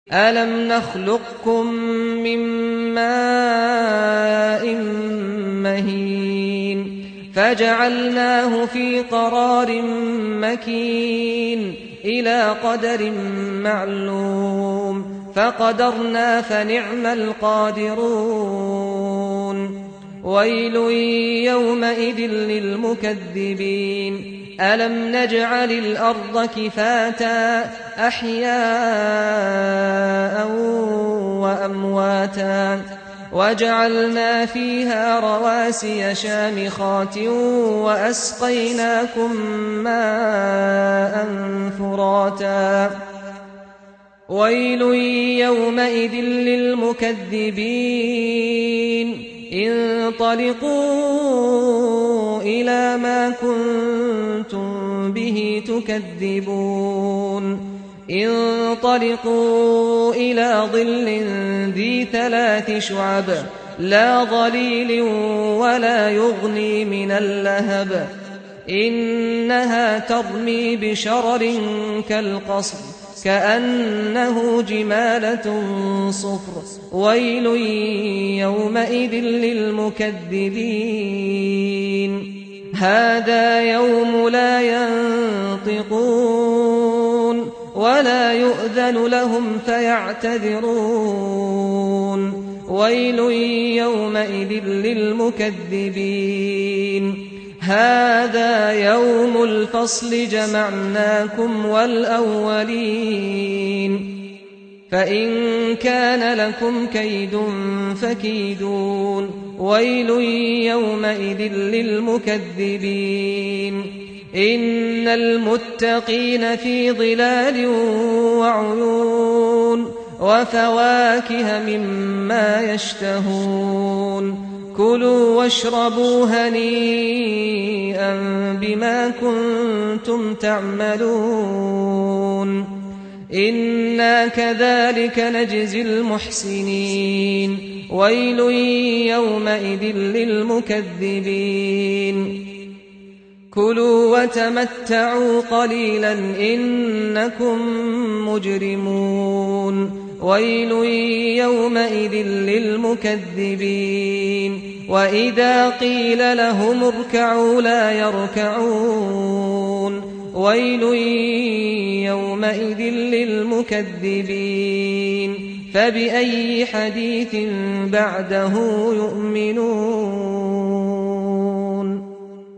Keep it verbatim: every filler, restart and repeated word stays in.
ألم نخلقكم من ماء مهين فجعلناه في قرار مكين إلى قدر معلوم فقدرنا فنعم القادرون ويل يومئذ للمكذبين ألم نجعل الأرض كفاتا أحياء وأمواتا وجعلنا فيها رواسي شامخات وأسقيناكم ماء فراتا ويل يومئذ للمكذبين انطلقوا إلى ما كنتم به تكذبون انطلقوا إلى ظل ذي ثلاث شعب لا ظليل ولا يغني من اللهب إنها ترمي بشرر كالقصر كأنه جمالة صفر ويل يومئذ للمكذبين هذا يوم لا ينطقون ولا يؤذن لهم فيعتذرون ويل يومئذ للمكذبين هذا يوم الفصل جمعناكم والأولين فإن كان لكم كيد فكيدون ويل يومئذ للمكذبين إن المتقين في ظلال وعيون وفواكه مما يشتهون كلوا واشربوا هنيئا بما كنتم تعملون إنا كذلك نجزي المحسنين ويل يومئذ للمكذبين كلوا وتمتعوا قليلا إنكم مجرمون ويل يومئذ للمكذبين وإذا قيل لهم اركعوا لا يركعون ويل يومئذ للمكذبين فبأي حديث بعده يؤمنون